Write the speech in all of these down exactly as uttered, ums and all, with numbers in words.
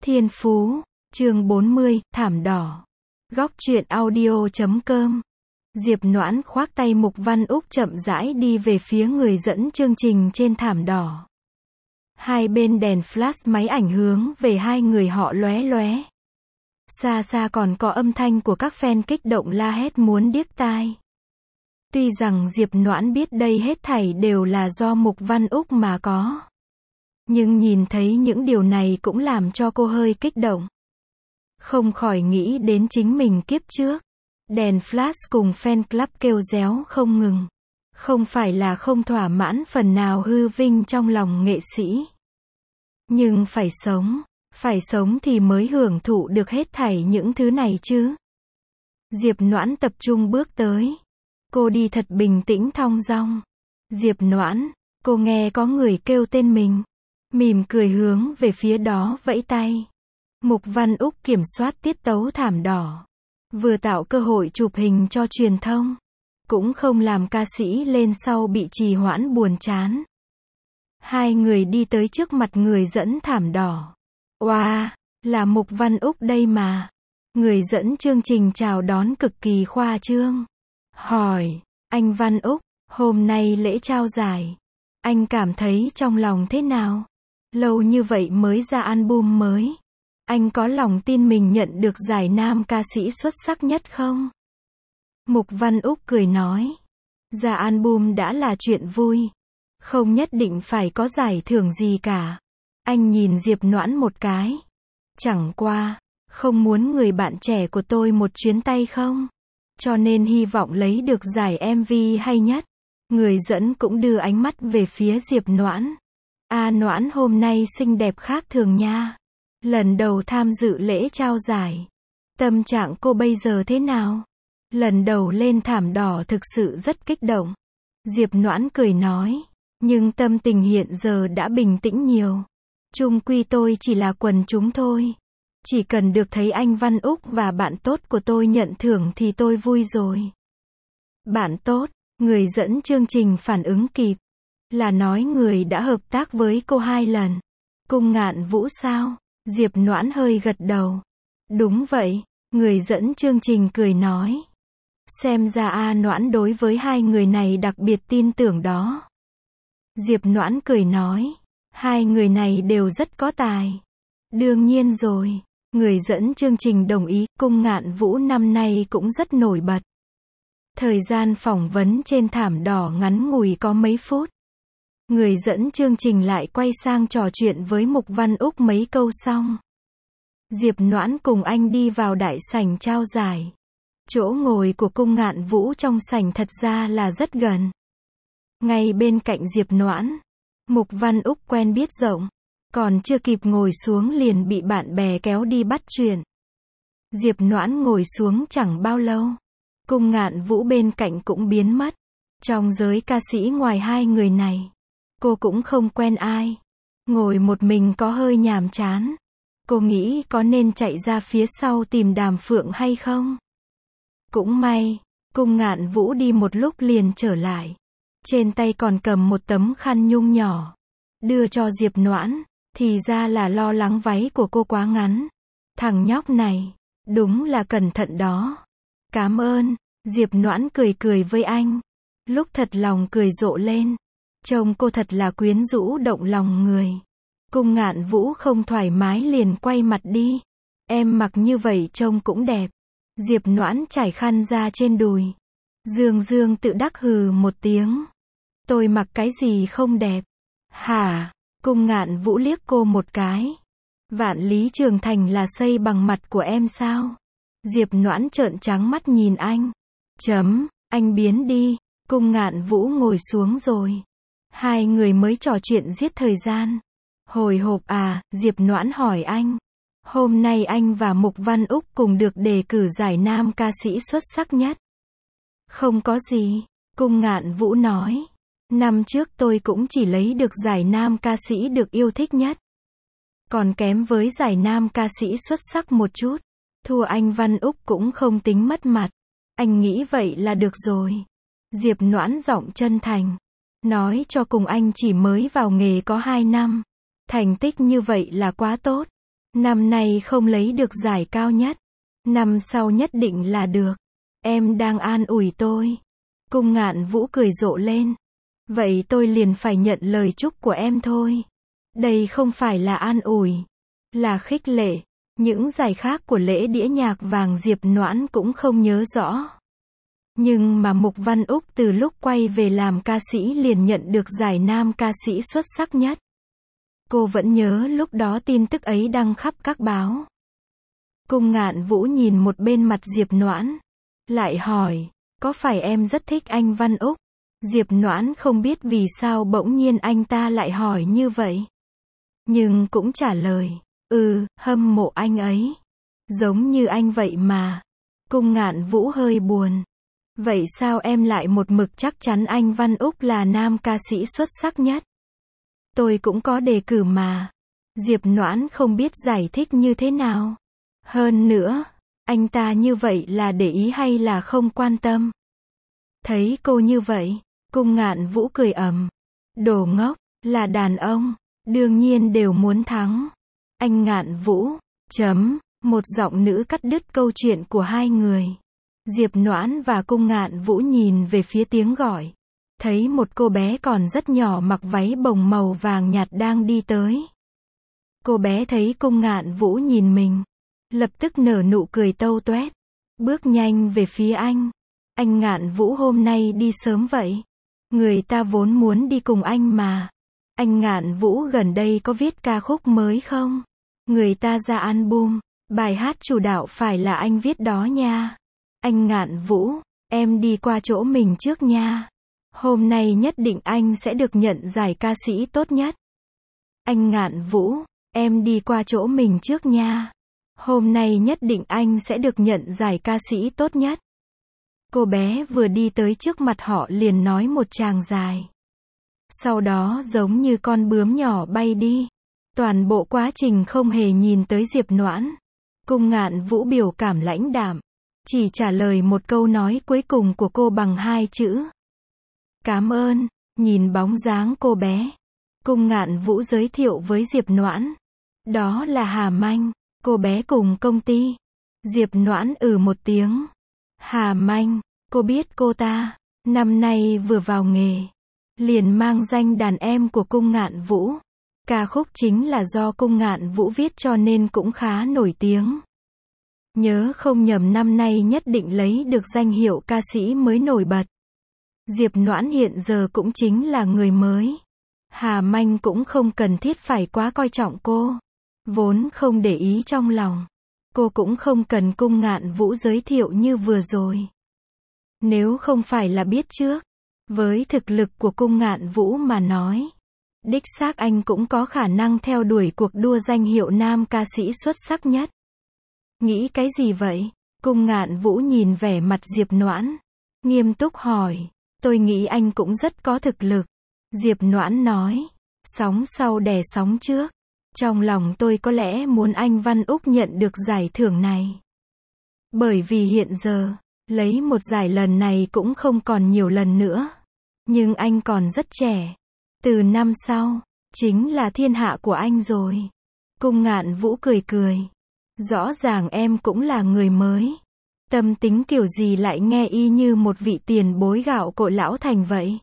Thiên Phú, chương bốn mươi, Thảm Đỏ. Góc truyện audio chấm com. Diệp Noãn khoác tay Mục Văn Úc chậm rãi đi về phía người dẫn chương trình trên thảm đỏ. Hai bên đèn flash máy ảnh hướng về hai người họ lóe lóe. Xa xa còn có âm thanh của các fan kích động la hét muốn điếc tai. Tuy rằng Diệp Noãn biết đây hết thảy đều là do Mục Văn Úc mà có. Nhưng nhìn thấy những điều này cũng làm cho cô hơi kích động. Không khỏi nghĩ đến chính mình kiếp trước. Đèn flash cùng fan club kêu réo không ngừng. Không phải là không thỏa mãn phần nào hư vinh trong lòng nghệ sĩ. Nhưng phải sống, phải sống thì mới hưởng thụ được hết thảy những thứ này chứ. Diệp Noãn tập trung bước tới. Cô đi thật bình tĩnh thong dong. Diệp Noãn, cô nghe có người kêu tên mình. Mỉm cười hướng về phía đó vẫy tay. Mục Văn Úc kiểm soát tiết tấu thảm đỏ. Vừa tạo cơ hội chụp hình cho truyền thông. Cũng không làm ca sĩ lên sau bị trì hoãn buồn chán. Hai người đi tới trước mặt người dẫn thảm đỏ. Oa, wow, là Mục Văn Úc đây mà. Người dẫn chương trình chào đón cực kỳ khoa trương. Hỏi, anh Văn Úc, hôm nay lễ trao giải. Anh cảm thấy trong lòng thế nào? Lâu như vậy mới ra album mới. Anh có lòng tin mình nhận được giải nam ca sĩ xuất sắc nhất không? Mục Văn Úc cười nói. Ra album đã là chuyện vui. Không nhất định phải có giải thưởng gì cả. Anh nhìn Diệp Noãn một cái. Chẳng qua, không muốn người bạn trẻ của tôi một chuyến tay không? Cho nên hy vọng lấy được giải em vê hay nhất. Người dẫn cũng đưa ánh mắt về phía Diệp Noãn. A Noãn hôm nay xinh đẹp khác thường nha. Lần đầu tham dự lễ trao giải. Tâm trạng cô bây giờ thế nào? Lần đầu lên thảm đỏ thực sự rất kích động. Diệp Noãn cười nói. Nhưng tâm tình hiện giờ đã bình tĩnh nhiều. Chung quy tôi chỉ là quần chúng thôi. Chỉ cần được thấy anh Văn Úc và bạn tốt của tôi nhận thưởng thì tôi vui rồi. Bạn tốt, người dẫn chương trình phản ứng kịp. Là nói người đã hợp tác với cô hai lần. Cung Ngạn Vũ sao? Diệp Noãn hơi gật đầu. Đúng vậy, người dẫn chương trình cười nói. Xem ra A Noãn đối với hai người này đặc biệt tin tưởng đó. Diệp Noãn cười nói. Hai người này đều rất có tài. Đương nhiên rồi. Người dẫn chương trình đồng ý. Cung Ngạn Vũ năm nay cũng rất nổi bật. Thời gian phỏng vấn trên thảm đỏ ngắn ngủi có mấy phút. Người dẫn chương trình lại quay sang trò chuyện với Mục Văn Úc mấy câu xong. Diệp Noãn cùng anh đi vào đại sảnh trao giải. Chỗ ngồi của Cung Ngạn Vũ trong sảnh thật ra là rất gần. Ngay bên cạnh Diệp Noãn, Mục Văn Úc quen biết rộng. Còn chưa kịp ngồi xuống liền bị bạn bè kéo đi bắt chuyện. Diệp Noãn ngồi xuống chẳng bao lâu. Cung Ngạn Vũ bên cạnh cũng biến mất. Trong giới ca sĩ ngoài hai người này, cô cũng không quen ai. Ngồi một mình có hơi nhàm chán. Cô nghĩ có nên chạy ra phía sau tìm Đàm Phượng hay không? Cũng may, Cung Ngạn Vũ đi một lúc liền trở lại. Trên tay còn cầm một tấm khăn nhung nhỏ. Đưa cho Diệp Noãn, thì ra là lo lắng váy của cô quá ngắn. Thằng nhóc này, đúng là cẩn thận đó. Cảm ơn, Diệp Noãn cười cười với anh. Lúc thật lòng cười rộ lên. Trông cô thật là quyến rũ động lòng người. Cung Ngạn Vũ không thoải mái liền quay mặt đi. Em mặc như vậy trông cũng đẹp. Diệp Noãn trải khăn ra trên đùi. Dương Dương tự đắc hừ một tiếng. Tôi mặc cái gì không đẹp? Hả? Cung Ngạn Vũ liếc cô một cái. Vạn Lý Trường Thành là xây bằng mặt của em sao? Diệp Noãn trợn trắng mắt nhìn anh. Chấm, anh biến đi. Cung Ngạn Vũ ngồi xuống rồi. Hai người mới trò chuyện giết thời gian. Hồi hộp à, Diệp Noãn hỏi anh. Hôm nay anh và Mục Văn Úc cùng được đề cử giải nam ca sĩ xuất sắc nhất. Không có gì, Cung Ngạn Vũ nói. Năm trước tôi cũng chỉ lấy được giải nam ca sĩ được yêu thích nhất. Còn kém với giải nam ca sĩ xuất sắc một chút. Thua anh Văn Úc cũng không tính mất mặt. Anh nghĩ vậy là được rồi. Diệp Noãn giọng chân thành. Nói cho cùng anh chỉ mới vào nghề có hai năm. Thành tích như vậy là quá tốt. Năm nay không lấy được giải cao nhất. Năm sau nhất định là được. Em đang an ủi tôi. Cung Ngạn Vũ cười rộ lên. Vậy tôi liền phải nhận lời chúc của em thôi. Đây không phải là an ủi, là khích lệ. Những giải khác của lễ đĩa nhạc vàng Diệp Noãn cũng không nhớ rõ. Nhưng mà Mục Văn Úc từ lúc quay về làm ca sĩ liền nhận được giải nam ca sĩ xuất sắc nhất. Cô vẫn nhớ lúc đó tin tức ấy đăng khắp các báo. Cung Ngạn Vũ nhìn một bên mặt Diệp Noãn, lại hỏi, có phải em rất thích anh Văn Úc? Diệp Noãn không biết vì sao bỗng nhiên anh ta lại hỏi như vậy. Nhưng cũng trả lời, ừ, hâm mộ anh ấy. Giống như anh vậy mà. Cung Ngạn Vũ hơi buồn. Vậy sao em lại một mực chắc chắn anh Văn Úc là nam ca sĩ xuất sắc nhất? Tôi cũng có đề cử mà. Diệp Noãn không biết giải thích như thế nào. Hơn nữa, anh ta như vậy là để ý hay là không quan tâm? Thấy cô như vậy, Cung Ngạn Vũ cười ầm. Đồ ngốc, là đàn ông, đương nhiên đều muốn thắng. Anh Ngạn Vũ, chấm, một giọng nữ cắt đứt câu chuyện của hai người. Diệp Noãn và Cung Ngạn Vũ nhìn về phía tiếng gọi. Thấy một cô bé còn rất nhỏ mặc váy bồng màu vàng nhạt đang đi tới. Cô bé thấy Cung Ngạn Vũ nhìn mình, lập tức nở nụ cười tâu toét, bước nhanh về phía anh. Anh Ngạn Vũ hôm nay đi sớm vậy? Người ta vốn muốn đi cùng anh mà. Anh Ngạn Vũ gần đây có viết ca khúc mới không? Người ta ra album, bài hát chủ đạo phải là anh viết đó nha. Anh Ngạn Vũ, em đi qua chỗ mình trước nha. Hôm nay nhất định anh sẽ được nhận giải ca sĩ tốt nhất. Anh Ngạn Vũ, em đi qua chỗ mình trước nha. Hôm nay nhất định anh sẽ được nhận giải ca sĩ tốt nhất. Cô bé vừa đi tới trước mặt họ liền nói một tràng dài. Sau đó giống như con bướm nhỏ bay đi. Toàn bộ quá trình không hề nhìn tới Diệp Noãn. Cung Ngạn Vũ biểu cảm lãnh đạm, chỉ trả lời một câu nói cuối cùng của cô bằng hai chữ. Cảm ơn. Nhìn bóng dáng cô bé, Cung Ngạn Vũ giới thiệu với Diệp Noãn. Đó là Hà Manh, cô bé cùng công ty. Diệp Noãn ừ một tiếng. Hà Manh, cô biết cô ta, năm nay vừa vào nghề, liền mang danh đàn em của Cung Ngạn Vũ. Ca khúc chính là do Cung Ngạn Vũ viết cho nên cũng khá nổi tiếng. Nhớ không nhầm năm nay nhất định lấy được danh hiệu ca sĩ mới nổi bật. Diệp Noãn hiện giờ cũng chính là người mới. Hà Manh cũng không cần thiết phải quá coi trọng cô. Vốn không để ý trong lòng. Cô cũng không cần Cung Ngạn Vũ giới thiệu như vừa rồi. Nếu không phải là biết trước, với thực lực của Cung Ngạn Vũ mà nói, đích xác anh cũng có khả năng theo đuổi cuộc đua danh hiệu nam ca sĩ xuất sắc nhất. Nghĩ cái gì vậy? Cung Ngạn Vũ nhìn vẻ mặt Diệp Noãn, nghiêm túc hỏi. Tôi nghĩ anh cũng rất có thực lực. Diệp Noãn nói. Sóng sau đè sóng trước. Trong lòng tôi có lẽ muốn anh Văn Úc nhận được giải thưởng này. Bởi vì hiện giờ, lấy một giải lần này cũng không còn nhiều lần nữa. Nhưng anh còn rất trẻ. Từ năm sau, chính là thiên hạ của anh rồi. Cung Ngạn Vũ cười cười. Rõ ràng em cũng là người mới. Tâm tính kiểu gì lại nghe y như một vị tiền bối gạo cội lão thành vậy?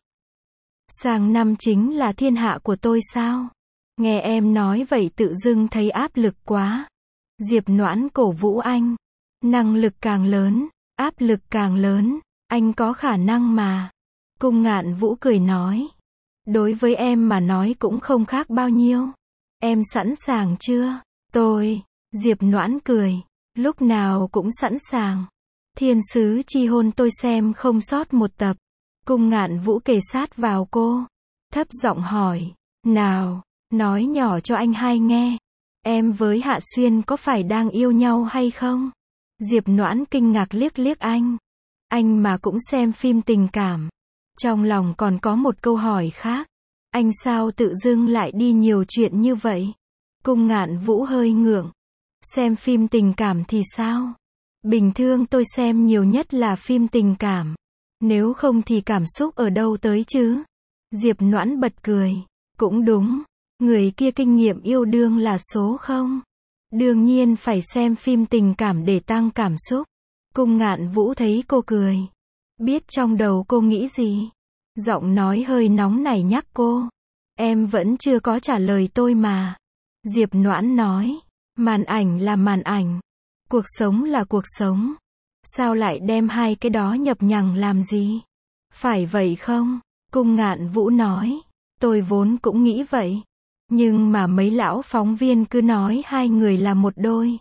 Sang năm chính là thiên hạ của tôi sao? Nghe em nói vậy tự dưng thấy áp lực quá. Diệp Noãn cổ vũ anh. Năng lực càng lớn, áp lực càng lớn, anh có khả năng mà. Cung Ngạn Vũ cười nói. Đối với em mà nói cũng không khác bao nhiêu. Em sẵn sàng chưa? Tôi, Diệp Noãn cười. Lúc nào cũng sẵn sàng. Thiên sứ chi hôn tôi xem không sót một tập. Cung Ngạn Vũ kề sát vào cô, thấp giọng hỏi. Nào, nói nhỏ cho anh hai nghe. Em với Hạ Xuyên có phải đang yêu nhau hay không? Diệp Noãn kinh ngạc liếc liếc anh. Anh mà cũng xem phim tình cảm. Trong lòng còn có một câu hỏi khác. Anh sao tự dưng lại đi nhiều chuyện như vậy? Cung Ngạn Vũ hơi ngượng. Xem phim tình cảm thì sao? Bình thường tôi xem nhiều nhất là phim tình cảm. Nếu không thì cảm xúc ở đâu tới chứ? Diệp Noãn bật cười. Cũng đúng. Người kia kinh nghiệm yêu đương là số không. Đương nhiên phải xem phim tình cảm để tăng cảm xúc. Cung Ngạn Vũ thấy cô cười. Biết trong đầu cô nghĩ gì. Giọng nói hơi nóng nảy nhắc cô. Em vẫn chưa có trả lời tôi mà. Diệp Noãn nói. Màn ảnh là màn ảnh. Cuộc sống là cuộc sống. Sao lại đem hai cái đó nhập nhằng làm gì? Phải vậy không? Cung Ngạn Vũ nói. Tôi vốn cũng nghĩ vậy. Nhưng mà mấy lão phóng viên cứ nói hai người là một đôi.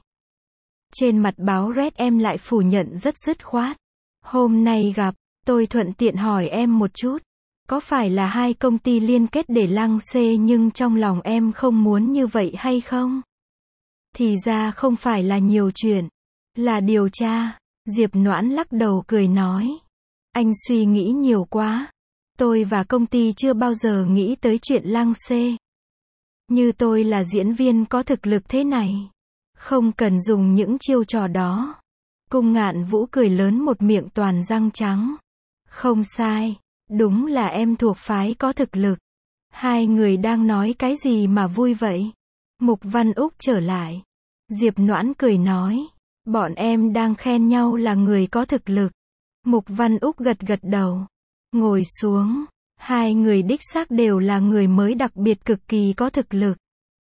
Trên mặt báo Red em lại phủ nhận rất dứt khoát. Hôm nay gặp, tôi thuận tiện hỏi em một chút. Có phải là hai công ty liên kết để lăng xê nhưng trong lòng em không muốn như vậy hay không? Thì ra không phải là nhiều chuyện. Là điều tra. Diệp Noãn lắc đầu cười nói. Anh suy nghĩ nhiều quá. Tôi và công ty chưa bao giờ nghĩ tới chuyện lăng xê. Như tôi là diễn viên có thực lực thế này. Không cần dùng những chiêu trò đó. Cung Ngạn Vũ cười lớn một miệng toàn răng trắng. Không sai. Đúng là em thuộc phái có thực lực. Hai người đang nói cái gì mà vui vậy? Mục Văn Úc trở lại. Diệp Noãn cười nói. Bọn em đang khen nhau là người có thực lực. Mục Văn Úc gật gật đầu. Ngồi xuống. Hai người đích xác đều là người mới đặc biệt cực kỳ có thực lực.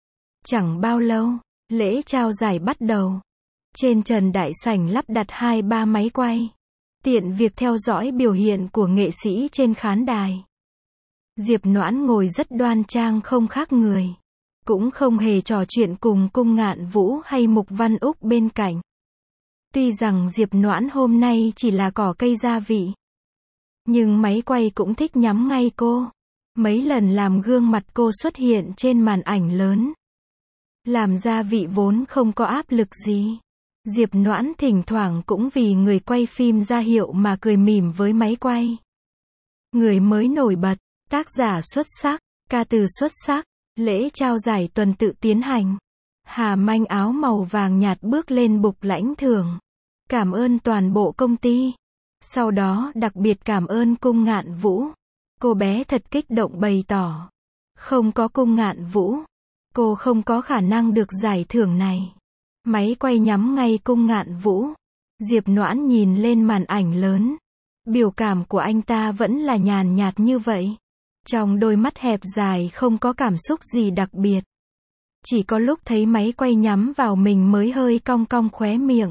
Chẳng bao lâu, lễ trao giải bắt đầu. Trên trần đại sảnh lắp đặt hai ba máy quay. Tiện việc theo dõi biểu hiện của nghệ sĩ trên khán đài. Diệp Noãn ngồi rất đoan trang không khác người. Cũng không hề trò chuyện cùng Cung Ngạn Vũ hay Mục Văn Úc bên cạnh. Tuy rằng Diệp Noãn hôm nay chỉ là cỏ cây gia vị. Nhưng máy quay cũng thích nhắm ngay cô. Mấy lần làm gương mặt cô xuất hiện trên màn ảnh lớn. Làm gia vị vốn không có áp lực gì. Diệp Noãn thỉnh thoảng cũng vì người quay phim ra hiệu mà cười mỉm với máy quay. Người mới nổi bật, tác giả xuất sắc, ca từ xuất sắc, lễ trao giải tuần tự tiến hành. Hà Manh áo màu vàng nhạt bước lên bục lãnh thưởng. Cảm ơn toàn bộ công ty. Sau đó đặc biệt cảm ơn Cung Ngạn Vũ. Cô bé thật kích động bày tỏ. Không có Cung Ngạn Vũ, cô không có khả năng được giải thưởng này. Máy quay nhắm ngay Cung Ngạn Vũ. Diệp Noãn nhìn lên màn ảnh lớn. Biểu cảm của anh ta vẫn là nhàn nhạt như vậy. Trong đôi mắt hẹp dài không có cảm xúc gì đặc biệt. Chỉ có lúc thấy máy quay nhắm vào mình mới hơi cong cong khóe miệng.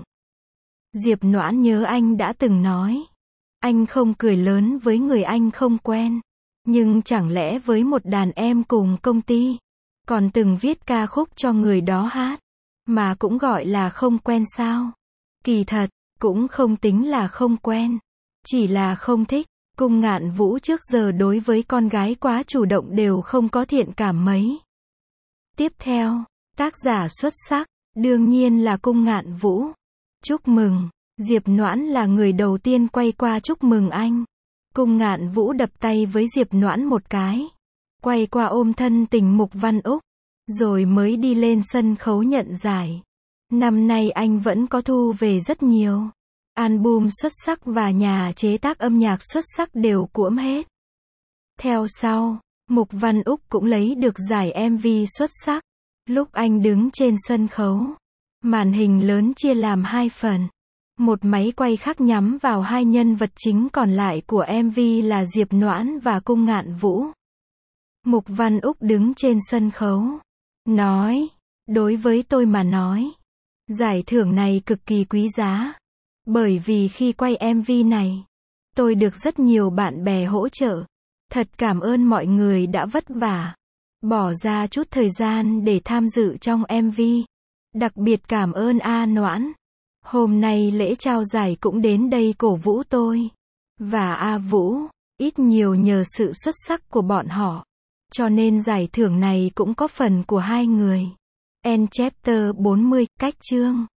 Diệp Noãn nhớ anh đã từng nói. Anh không cười lớn với người anh không quen. Nhưng chẳng lẽ với một đàn em cùng công ty. Còn từng viết ca khúc cho người đó hát. Mà cũng gọi là không quen sao? Kỳ thật, cũng không tính là không quen. Chỉ là không thích. Cung Ngạn Vũ trước giờ đối với con gái quá chủ động đều không có thiện cảm mấy. Tiếp theo, tác giả xuất sắc, đương nhiên là Cung Ngạn Vũ. Chúc mừng. Diệp Noãn là người đầu tiên quay qua chúc mừng anh. Cung Ngạn Vũ đập tay với Diệp Noãn một cái. Quay qua ôm thân tình Mục Văn Úc. Rồi mới đi lên sân khấu nhận giải. Năm nay anh vẫn có thu về rất nhiều. Album xuất sắc và nhà chế tác âm nhạc xuất sắc đều cuỗm hết. Theo sau, Mục Văn Úc cũng lấy được giải em vê xuất sắc. Lúc anh đứng trên sân khấu, màn hình lớn chia làm hai phần. Một máy quay khác nhắm vào hai nhân vật chính còn lại của em vê là Diệp Noãn và Cung Ngạn Vũ. Mục Văn Úc đứng trên sân khấu. Nói, đối với tôi mà nói, giải thưởng này cực kỳ quý giá. Bởi vì khi quay em vê này, tôi được rất nhiều bạn bè hỗ trợ. Thật cảm ơn mọi người đã vất vả, bỏ ra chút thời gian để tham dự trong em vê. Đặc biệt cảm ơn A Noãn. Hôm nay lễ trao giải cũng đến đây cổ vũ tôi. Và A Vũ, ít nhiều nhờ sự xuất sắc của bọn họ. Cho nên giải thưởng này cũng có phần của hai người. End chapter bốn mươi, cách chương.